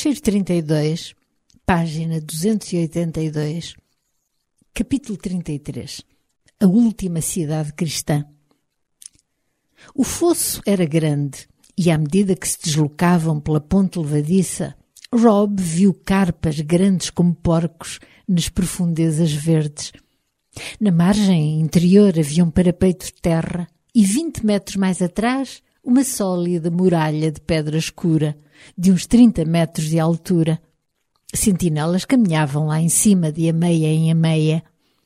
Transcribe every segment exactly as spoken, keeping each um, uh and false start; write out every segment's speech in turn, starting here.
Fecheiro trinta e dois, página duzentos e oitenta e dois, capítulo trinta e três. A última cidade cristã. O fosso era grande e, à medida que se deslocavam pela ponte levadiça, Rob viu carpas grandes como porcos nas profundezas verdes. Na margem interior havia um parapeito de terra e, vinte metros mais atrás, uma sólida muralha de pedra escura, de uns trinta metros de altura. Sentinelas caminhavam lá em cima de ameia em ameia.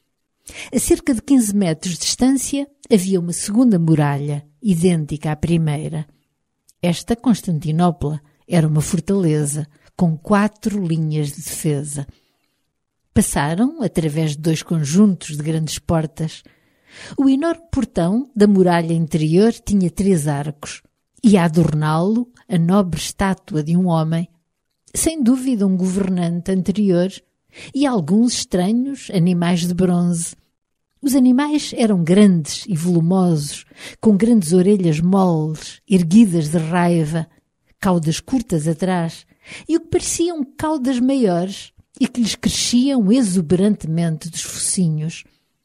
A cerca de quinze metros de distância havia uma segunda muralha, idêntica à primeira. Esta Constantinopla era uma fortaleza, com quatro linhas de defesa. Passaram através de dois conjuntos de grandes portas. O enorme portão da muralha interior tinha três arcos, e a adorná-lo a nobre estátua de um homem, sem dúvida um governante anterior, e alguns estranhos animais de bronze. Os animais eram grandes e volumosos, com grandes orelhas moles, erguidas de raiva, caudas curtas atrás, e o que pareciam caudas maiores e que lhes cresciam exuberantemente dos focinhos.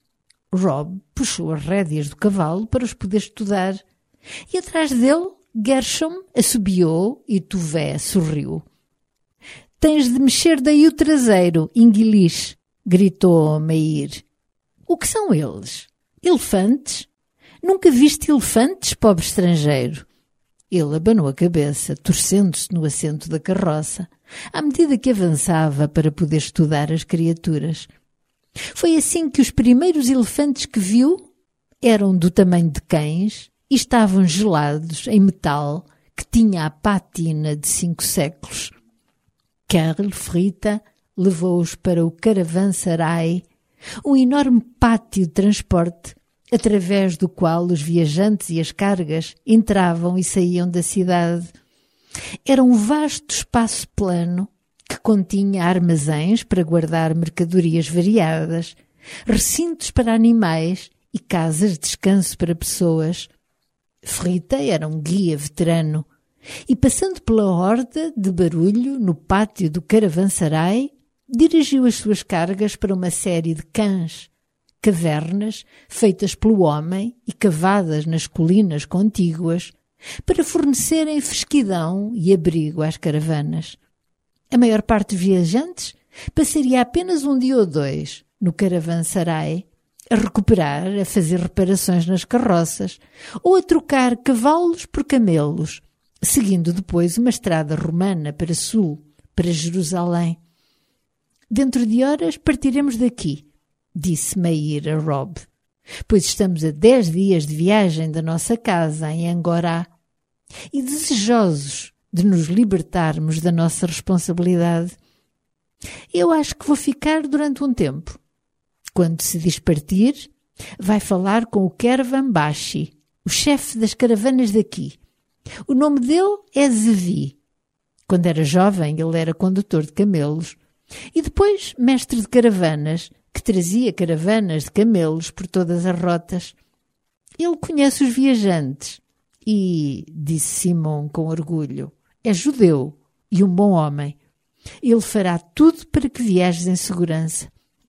Rob puxou as rédeas do cavalo para os poder estudar, e atrás dele Gershom assobiou e Tuvé sorriu. «Tens de mexer daí o traseiro, inguilish», gritou Meir. «O que são eles? Elefantes? Nunca viste elefantes, pobre estrangeiro?» Ele abanou a cabeça, torcendo-se no assento da carroça, à medida que avançava para poder estudar as criaturas. Foi assim que os primeiros elefantes que viu eram do tamanho de cães e estavam gelados em metal que tinha a pátina de cinco séculos. Karl Frita levou-os para o caravanserai, um enorme pátio de transporte, através do qual os viajantes e as cargas entravam e saíam da cidade. Era um vasto espaço plano que continha armazéns para guardar mercadorias variadas, recintos para animais e casas de descanso para pessoas. Frita era um guia veterano e, passando pela horda de barulho no pátio do caravanserai, dirigiu as suas cargas para uma série de cães, cavernas feitas pelo homem e cavadas nas colinas contíguas para fornecerem fresquidão e abrigo às caravanas. A maior parte dos viajantes passaria apenas um dia ou dois no caravanserai, a recuperar, a fazer reparações nas carroças ou a trocar cavalos por camelos, seguindo depois uma estrada romana para sul, para Jerusalém. «Dentro de horas partiremos daqui», disse Meir a Rob, «pois estamos a dez dias de viagem da nossa casa em Angorá e desejosos de nos libertarmos da nossa responsabilidade. Eu acho que vou ficar durante um tempo. Quando se diz partir, vai falar com o Kervan Bashi, o chefe das caravanas daqui. O nome dele é Zevi. Quando era jovem, ele era condutor de camelos e depois mestre de caravanas, que trazia caravanas de camelos por todas as rotas. Ele conhece os viajantes e, disse Simon com orgulho, é judeu e um bom homem. Ele fará tudo para que viajes em segurança.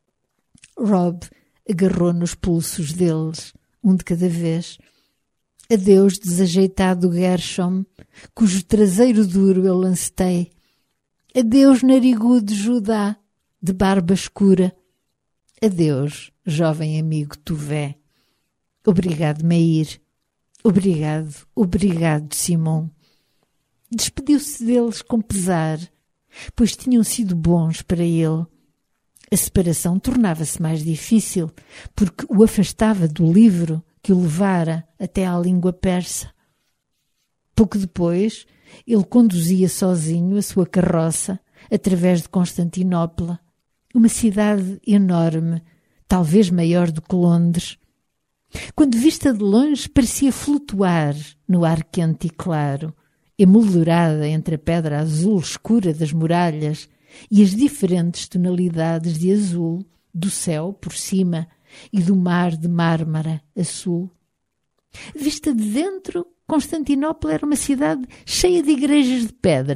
Rob agarrou nos pulsos deles, um de cada vez. Adeus, desajeitado Gershom, cujo traseiro duro eu lancetei. Adeus, narigudo Judá, de barba escura. Adeus, jovem amigo Tuvé. Obrigado, Meir. Obrigado, obrigado, Simon. Despediu-se deles com pesar, pois tinham sido bons para ele. A separação tornava-se mais difícil, porque o afastava do livro que o levara até à língua persa. Pouco depois, ele conduzia sozinho a sua carroça através de Constantinopla, uma cidade enorme, talvez maior do que Londres. Quando vista de longe, parecia flutuar no ar quente e claro, emoldurada entre a pedra azul escura das muralhas e as diferentes tonalidades de azul do céu por cima e do mar de Mármara a sul. Vista de dentro, Constantinopla era uma cidade cheia de igrejas de pedra,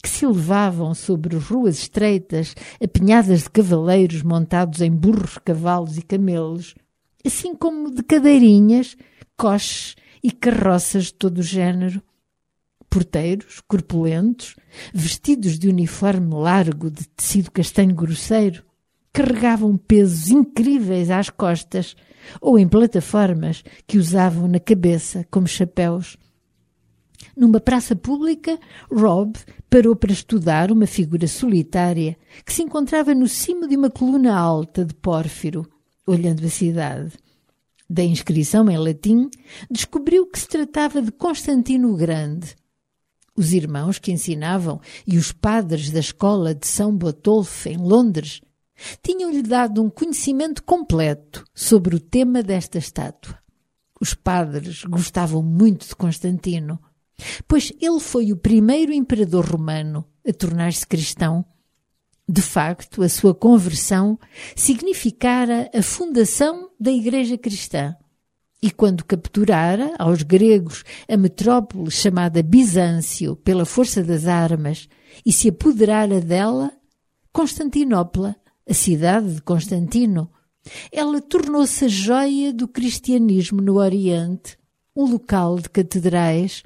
que se elevavam sobre ruas estreitas, apinhadas de cavaleiros montados em burros, cavalos e camelos, assim como de cadeirinhas, coches e carroças de todo o género. Porteiros, corpulentos, vestidos de uniforme largo de tecido castanho grosseiro, carregavam pesos incríveis às costas ou em plataformas que usavam na cabeça como chapéus. Numa praça pública, Rob parou para estudar uma figura solitária que se encontrava no cimo de uma coluna alta de pórfiro, olhando a cidade. Da inscrição em latim, descobriu que se tratava de Constantino o Grande. Os irmãos que ensinavam e os padres da escola de São Botolph, em Londres, tinham-lhe dado um conhecimento completo sobre o tema desta estátua. Os padres gostavam muito de Constantino, pois ele foi o primeiro imperador romano a tornar-se cristão. De facto, a sua conversão significara a fundação da Igreja Cristã. E quando capturara aos gregos a metrópole chamada Bizâncio pela força das armas e se apoderara dela, Constantinopla, a cidade de Constantino, ela tornou-se a joia do cristianismo no Oriente, um local de catedrais.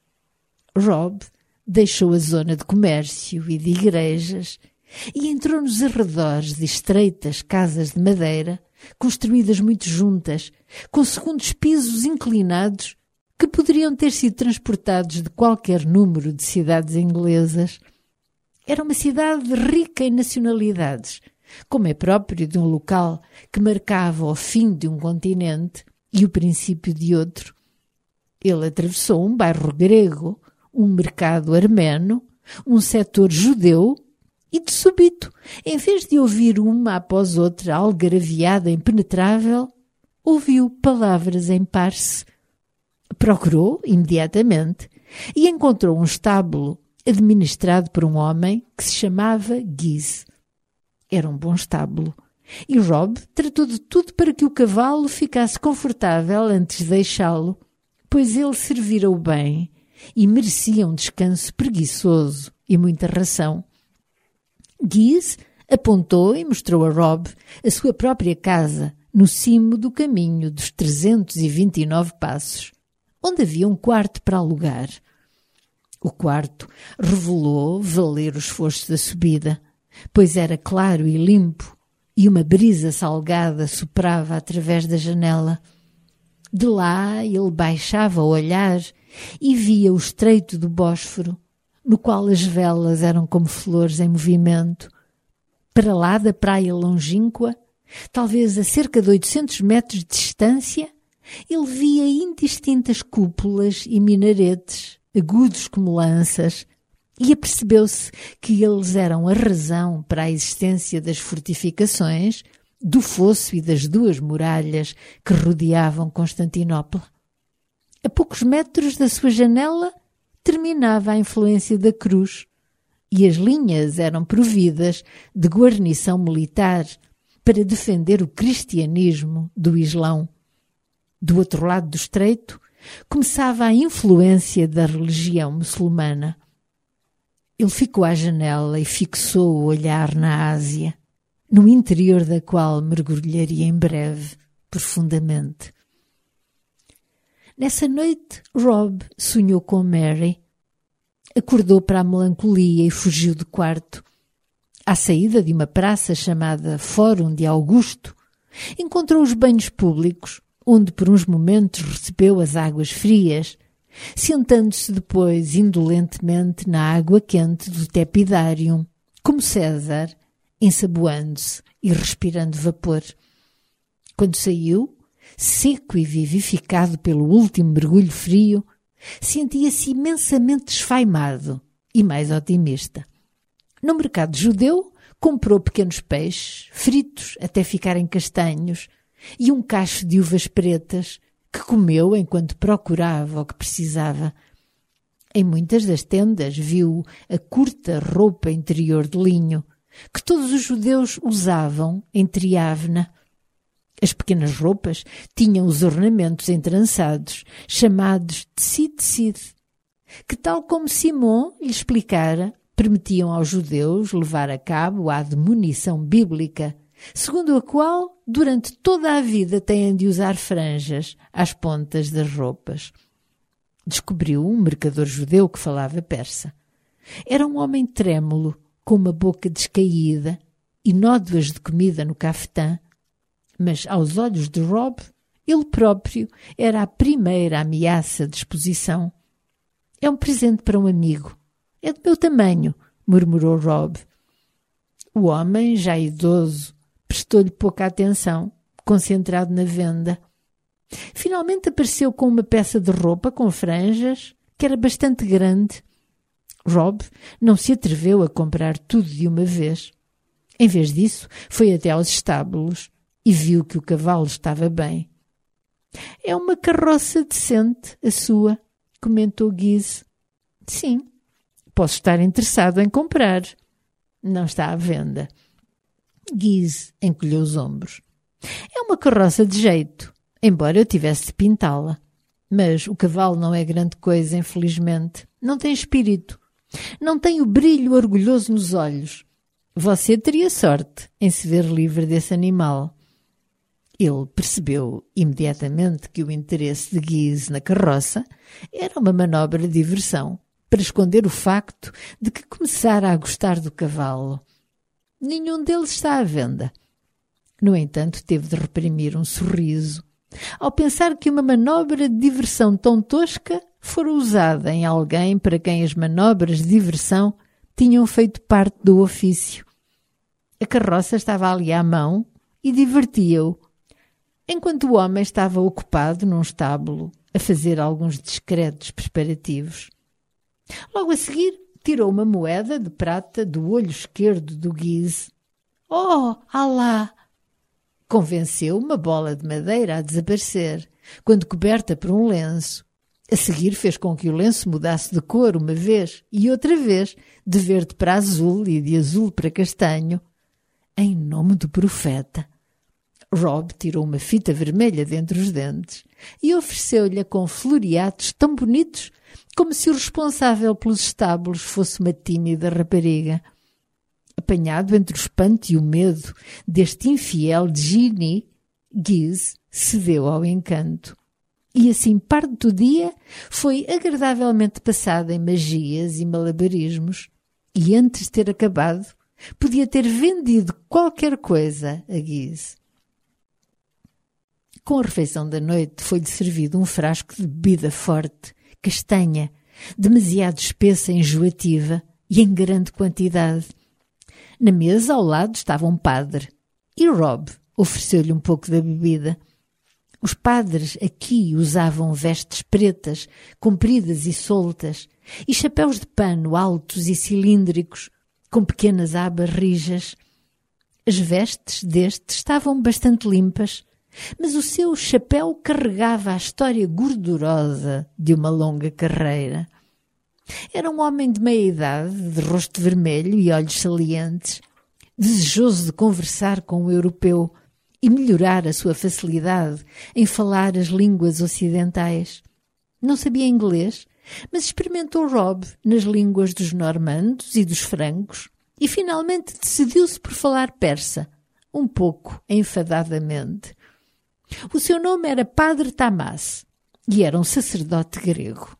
Rob deixou a zona de comércio e de igrejas e entrou nos arredores de estreitas casas de madeira, construídas muito juntas, com segundos pisos inclinados que poderiam ter sido transportados de qualquer número de cidades inglesas. Era uma cidade rica em nacionalidades, como é próprio de um local que marcava o fim de um continente e o princípio de outro. Ele atravessou um bairro grego, um mercado armeno, um setor judeu e, de súbito, em vez de ouvir uma após outra algaraviada impenetrável, ouviu palavras em parse. Procurou imediatamente e encontrou um estábulo administrado por um homem que se chamava Guise. Era um bom estábulo e Rob tratou de tudo para que o cavalo ficasse confortável antes de deixá-lo, pois ele servira-o bem e merecia um descanso preguiçoso e muita ração. Guise apontou e mostrou a Rob a sua própria casa no cimo do caminho dos trezentos e vinte e nove passos, onde havia um quarto para alugar. O quarto revelou valer o esforço da subida, pois era claro e limpo e uma brisa salgada soprava através da janela. De lá ele baixava o olhar e via o estreito do Bósforo, no qual as velas eram como flores em movimento. Para lá da praia longínqua, talvez a cerca de oitocentos metros de distância, ele via indistintas cúpulas e minaretes, agudos como lanças, e apercebeu-se que eles eram a razão para a existência das fortificações, do fosso e das duas muralhas que rodeavam Constantinopla. A poucos metros da sua janela terminava a influência da cruz, e as linhas eram providas de guarnição militar para defender o cristianismo do Islão. Do outro lado do estreito começava a influência da religião muçulmana. Ele ficou à janela e fixou o olhar na Ásia, no interior da qual mergulharia em breve, profundamente. Nessa noite, Rob sonhou com Mary. Acordou para a melancolia e fugiu do quarto. À saída de uma praça chamada Fórum de Augusto, encontrou os banhos públicos, onde por uns momentos recebeu as águas frias, sentando-se depois indolentemente na água quente do Tepidarium, como César, ensaboando-se e respirando vapor. Quando saiu, seco e vivificado pelo último mergulho frio, sentia-se imensamente esfaimado e mais otimista. No mercado judeu, comprou pequenos peixes, fritos até ficarem castanhos, e um cacho de uvas pretas, que comeu enquanto procurava o que precisava. Em muitas das tendas viu a curta roupa interior de linho, que todos os judeus usavam em Triávna. As pequenas roupas tinham os ornamentos entrançados, chamados tzitzit, que, tal como Simon lhe explicara, permitiam aos judeus levar a cabo a admonição bíblica, segundo a qual, durante toda a vida, têm de usar franjas às pontas das roupas. Descobriu um mercador judeu que falava persa. Era um homem trêmulo, com uma boca descaída e nódoas de comida no cafetã, mas aos olhos de Rob, ele próprio era a primeira ameaça de exposição. É um presente para um amigo. É do meu tamanho, murmurou Rob. O homem, já idoso, prestou-lhe pouca atenção, concentrado na venda. Finalmente apareceu com uma peça de roupa com franjas, que era bastante grande. Rob não se atreveu a comprar tudo de uma vez. Em vez disso, foi até aos estábulos e viu que o cavalo estava bem. É uma carroça decente, a sua, comentou Guise. Sim, posso estar interessado em comprar. Não está à venda. Guise encolheu os ombros. É uma carroça de jeito, embora eu tivesse de pintá-la. Mas o cavalo não é grande coisa, infelizmente. Não tem espírito. Não tem o brilho orgulhoso nos olhos. Você teria sorte em se ver livre desse animal. Ele percebeu imediatamente que o interesse de Guise na carroça era uma manobra de diversão para esconder o facto de que começara a gostar do cavalo. Nenhum deles está à venda. No entanto, teve de reprimir um sorriso ao pensar que uma manobra de diversão tão tosca fora usada em alguém para quem as manobras de diversão tinham feito parte do ofício. A carroça estava ali à mão e divertia-o, enquanto o homem estava ocupado num estábulo a fazer alguns discretos preparativos. Logo a seguir, tirou uma moeda de prata do olho esquerdo do Guise. Oh, Alá! Convenceu uma bola de madeira a desaparecer, quando coberta por um lenço. A seguir fez com que o lenço mudasse de cor uma vez e outra vez, de verde para azul e de azul para castanho. Em nome do profeta! Rob tirou uma fita vermelha dentre os dentes e ofereceu-lhe com floreados tão bonitos como se o responsável pelos estábulos fosse uma tímida rapariga. Apanhado entre o espanto e o medo deste infiel genie, Guise cedeu ao encanto. E assim parte do dia foi agradavelmente passada em magias e malabarismos. E antes de ter acabado, podia ter vendido qualquer coisa a Guise. Com a refeição da noite foi-lhe servido um frasco de bebida forte, castanha, demasiado espessa e enjoativa e em grande quantidade. Na mesa ao lado estava um padre e Rob ofereceu-lhe um pouco da bebida. Os padres aqui usavam vestes pretas, compridas e soltas, e chapéus de pano altos e cilíndricos, com pequenas abas rijas. As vestes deste estavam bastante limpas, mas o seu chapéu carregava a história gordurosa de uma longa carreira. Era um homem de meia-idade, de rosto vermelho e olhos salientes, desejoso de conversar com o europeu e melhorar a sua facilidade em falar as línguas ocidentais. Não sabia inglês, mas experimentou Rob nas línguas dos normandos e dos francos e finalmente decidiu-se por falar persa, um pouco enfadadamente. O seu nome era Padre Tamás e era um sacerdote grego.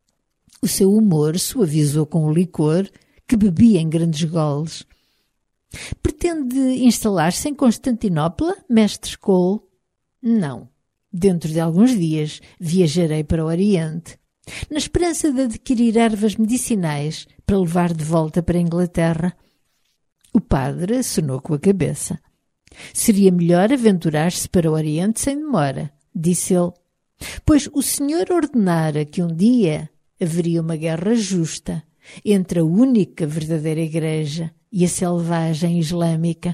O seu humor suavizou com o licor, que bebia em grandes goles. Pretende instalar-se em Constantinopla, mestre Cole? Não. Dentro de alguns dias viajarei para o Oriente, na esperança de adquirir ervas medicinais para levar de volta para a Inglaterra. O padre acenou com a cabeça. Seria melhor aventurar-se para o Oriente sem demora, disse ele, pois o senhor ordenara que um dia haveria uma guerra justa entre a única verdadeira igreja e a selvagem islâmica.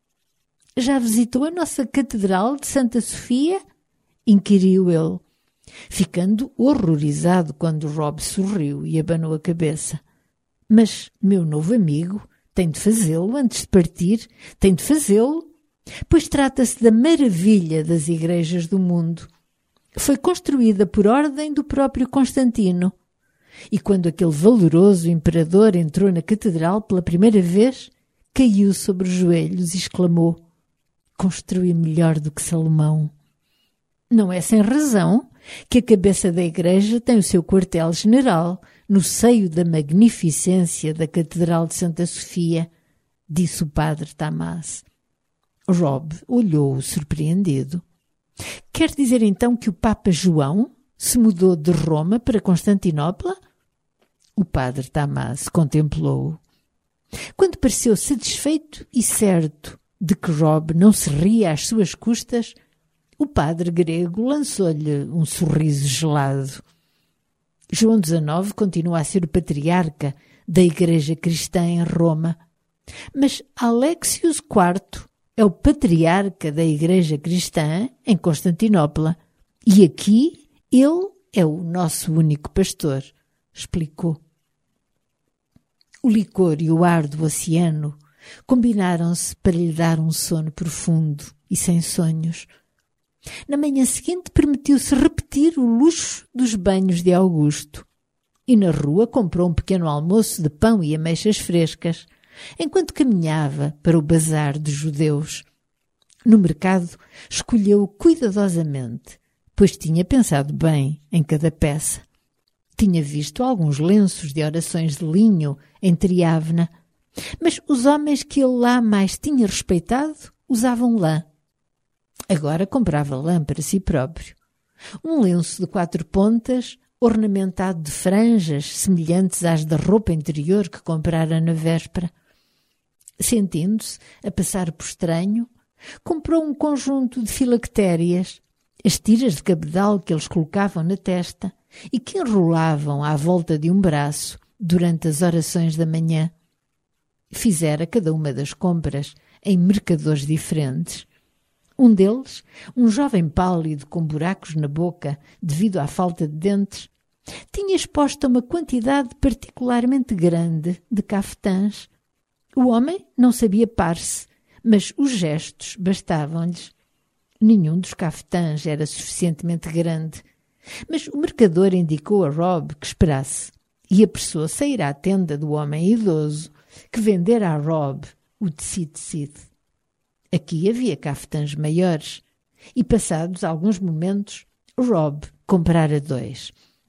Já visitou a nossa Catedral de Santa Sofia? Inquiriu ele, ficando horrorizado quando Rob sorriu e abanou a cabeça. Mas meu novo amigo tem de fazê-lo antes de partir, tem de fazê-lo, pois trata-se da maravilha das igrejas do mundo. Foi construída por ordem do próprio Constantino. e quando aquele valoroso imperador entrou na catedral pela primeira vez, caiu sobre os joelhos e exclamou: construí melhor do que Salomão. Não é sem razão que a cabeça da igreja tem o seu quartel-general no seio da magnificência da Catedral de Santa Sofia, disse o padre Tamás. Rob olhou-o surpreendido. Quer dizer então que o Papa João se mudou de Roma para Constantinopla? O padre Tamás contemplou-o. Quando pareceu satisfeito e certo de que Rob não se ria às suas custas, o padre grego lançou-lhe um sorriso gelado. João dezenove continua a ser o patriarca da Igreja Cristã em Roma, mas Alexios quarto é o patriarca da Igreja Cristã em Constantinopla e aqui ele é o nosso único pastor, explicou. O licor e o ar do oceano combinaram-se para lhe dar um sono profundo e sem sonhos. Na manhã seguinte permitiu-se repetir o luxo dos banhos de Augusto e na rua comprou um pequeno almoço de pão e ameixas frescas, enquanto caminhava para o bazar dos judeus. No mercado escolheu cuidadosamente, pois tinha pensado bem em cada peça. Tinha visto alguns lenços de orações de linho em Triávena, mas os homens que ele lá mais tinha respeitado usavam lã. Agora comprava lã para si próprio. Um lenço de quatro pontas, ornamentado de franjas semelhantes às da roupa interior que comprara na véspera. Sentindo-se a passar por estranho, comprou um conjunto de filactérias, as tiras de cabedal que eles colocavam na testa e que enrolavam à volta de um braço durante as orações da manhã. Fizera cada uma das compras em mercadores diferentes. Um deles, um jovem pálido com buracos na boca devido à falta de dentes, tinha exposta uma quantidade particularmente grande de cafetãs. O homem não sabia par-se, mas os gestos bastavam-lhes. Nenhum dos cafetãs era suficientemente grande, mas o mercador indicou a Rob que esperasse e apressou-se a ir à tenda do homem idoso que vendera a Rob o tecido-tecido. Aqui havia cafetãs maiores e, passados alguns momentos, Rob comprara dois.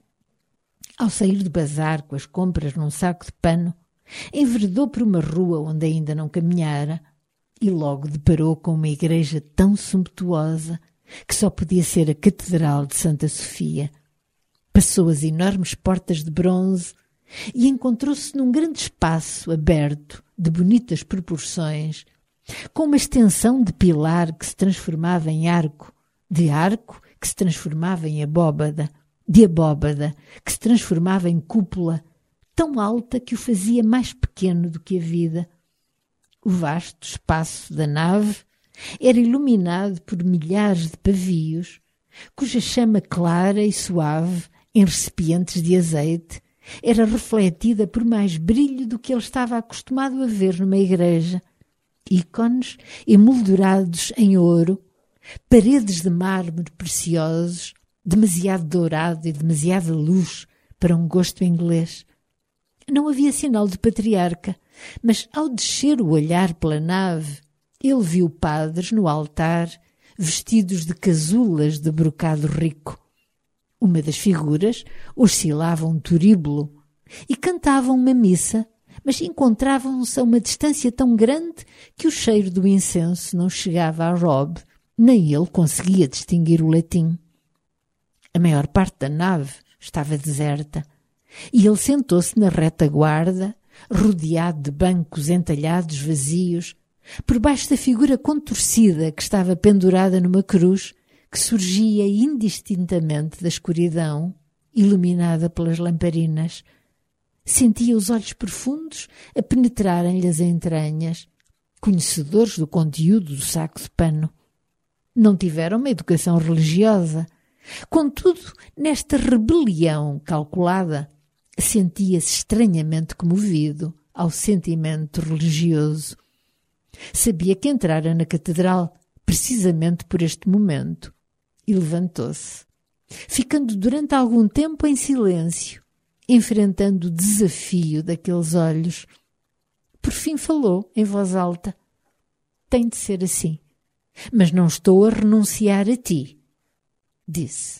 Ao sair do bazar com as compras num saco de pano, enveredou por uma rua onde ainda não caminhara e logo deparou com uma igreja tão sumptuosa que só podia ser a Catedral de Santa Sofia. Passou as enormes portas de bronze e encontrou-se num grande espaço aberto, de bonitas proporções, com uma extensão de pilar que se transformava em arco, de arco que se transformava em abóbada, de abóbada que se transformava em cúpula, tão alta que o fazia mais pequeno do que a vida. O vasto espaço da nave era iluminado por milhares de pavios, cuja chama clara e suave, em recipientes de azeite, era refletida por mais brilho do que ele estava acostumado a ver numa igreja. Ícones emoldurados em ouro, paredes de mármore preciosos, demasiado dourado e demasiada luz para um gosto inglês. Não havia sinal de patriarca, mas ao descer o olhar pela nave, ele viu padres no altar, vestidos de casulas de brocado rico. Uma das figuras oscilava um turíbulo e cantavam uma missa, mas encontravam-se a uma distância tão grande que o cheiro do incenso não chegava a Rob, nem ele conseguia distinguir o latim. A maior parte da nave estava deserta, e ele sentou-se na retaguarda, rodeado de bancos entalhados vazios, por baixo da figura contorcida que estava pendurada numa cruz que surgia indistintamente da escuridão, iluminada pelas lamparinas. Sentia os olhos profundos a penetrarem-lhe as entranhas, conhecedores do conteúdo do saco de pano. Não tiveram uma educação religiosa. Contudo, nesta rebelião calculada, sentia-se estranhamente comovido ao sentimento religioso. Sabia que entrara na catedral precisamente por este momento e levantou-se, ficando durante algum tempo em silêncio enfrentando o desafio daqueles olhos. Por fim falou, em voz alta. Tem de ser assim. Mas não estou a renunciar a ti, disse.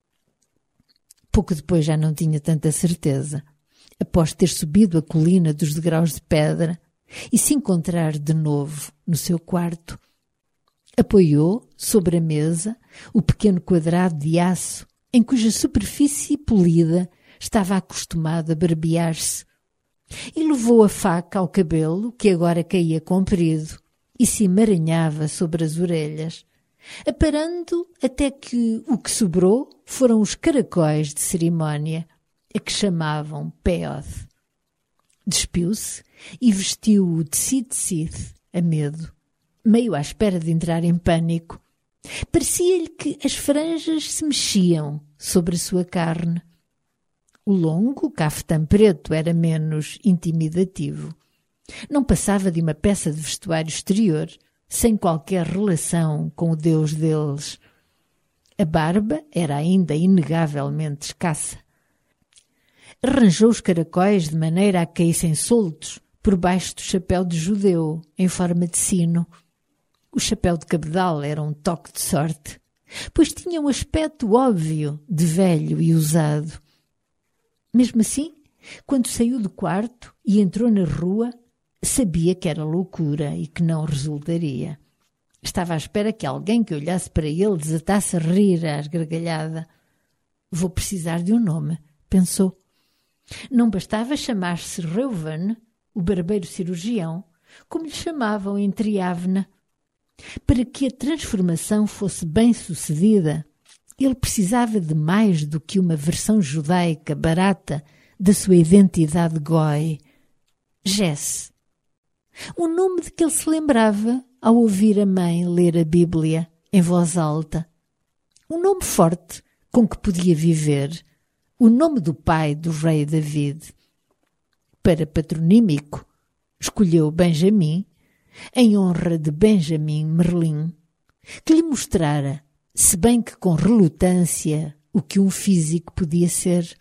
Pouco depois já não tinha tanta certeza. Após ter subido a colina dos degraus de pedra e se encontrar de novo no seu quarto, apoiou sobre a mesa o pequeno quadrado de aço em cuja superfície polida estava acostumado a barbear-se, e levou a faca ao cabelo, que agora caía comprido e se emaranhava sobre as orelhas, aparando até que o que sobrou foram os caracóis de cerimónia, a que chamavam peod. Despiu-se e vestiu o tecido Sith a medo, meio à espera de entrar em pânico. Parecia-lhe que as franjas se mexiam sobre a sua carne. O longo cafetã preto era menos intimidativo. Não passava de uma peça de vestuário exterior, sem qualquer relação com o Deus deles. A barba era ainda inegavelmente escassa. Arranjou os caracóis de maneira a que caíssem soltos por baixo do chapéu de judeu, em forma de sino. O chapéu de cabedal era um toque de sorte, pois tinha um aspecto óbvio de velho e usado. Mesmo assim, quando saiu do quarto e entrou na rua, sabia que era loucura e que não resultaria. Estava à espera que alguém que olhasse para ele desatasse a rir à gargalhada. Vou precisar de um nome, pensou. Não bastava chamar-se Reuven, o barbeiro cirurgião, como lhe chamavam em Triávna. Para que a transformação fosse bem sucedida, ele precisava de mais do que uma versão judaica barata da sua identidade goi. Jesse. Um nome de que ele se lembrava ao ouvir a mãe ler a Bíblia em voz alta. Um nome forte com que podia viver. O nome do pai do rei David. Para patronímico, escolheu Benjamim, em honra de Benjamin Merlin, que lhe mostrara, se bem que com relutância, o que um físico podia ser.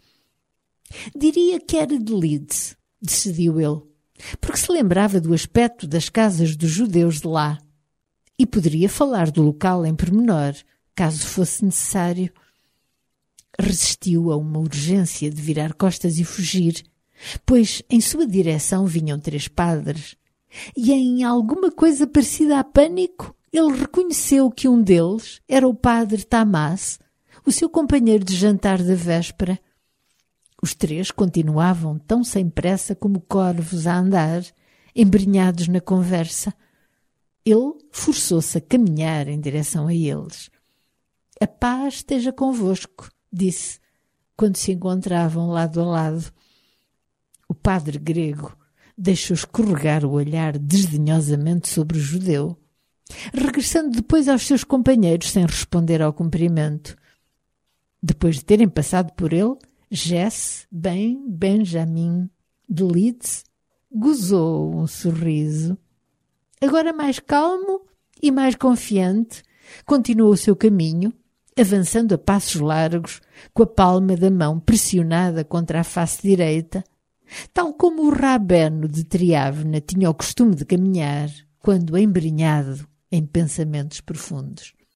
Diria que era de Leeds, decidiu ele, porque se lembrava do aspecto das casas dos judeus de lá, e poderia falar do local em pormenor, caso fosse necessário. Resistiu a uma urgência de virar costas e fugir, pois em sua direção vinham três padres, e em alguma coisa parecida a pânico, ele reconheceu que um deles era o padre Tamás, o seu companheiro de jantar da véspera. Os três continuavam tão sem pressa como corvos a andar, embrenhados na conversa. Ele forçou-se a caminhar em direção a eles. A paz esteja convosco, disse, quando se encontravam lado a lado. O padre grego deixou escorregar o olhar desdenhosamente sobre o judeu, regressando depois aos seus companheiros sem responder ao cumprimento. Depois de terem passado por ele, Jesse ben Benjamin de Leeds gozou um sorriso. Agora mais calmo e mais confiante, continuou o seu caminho, avançando a passos largos, com a palma da mão pressionada contra a face direita, tal como o rabeno de Triávna tinha o costume de caminhar quando embrenhado em pensamentos profundos.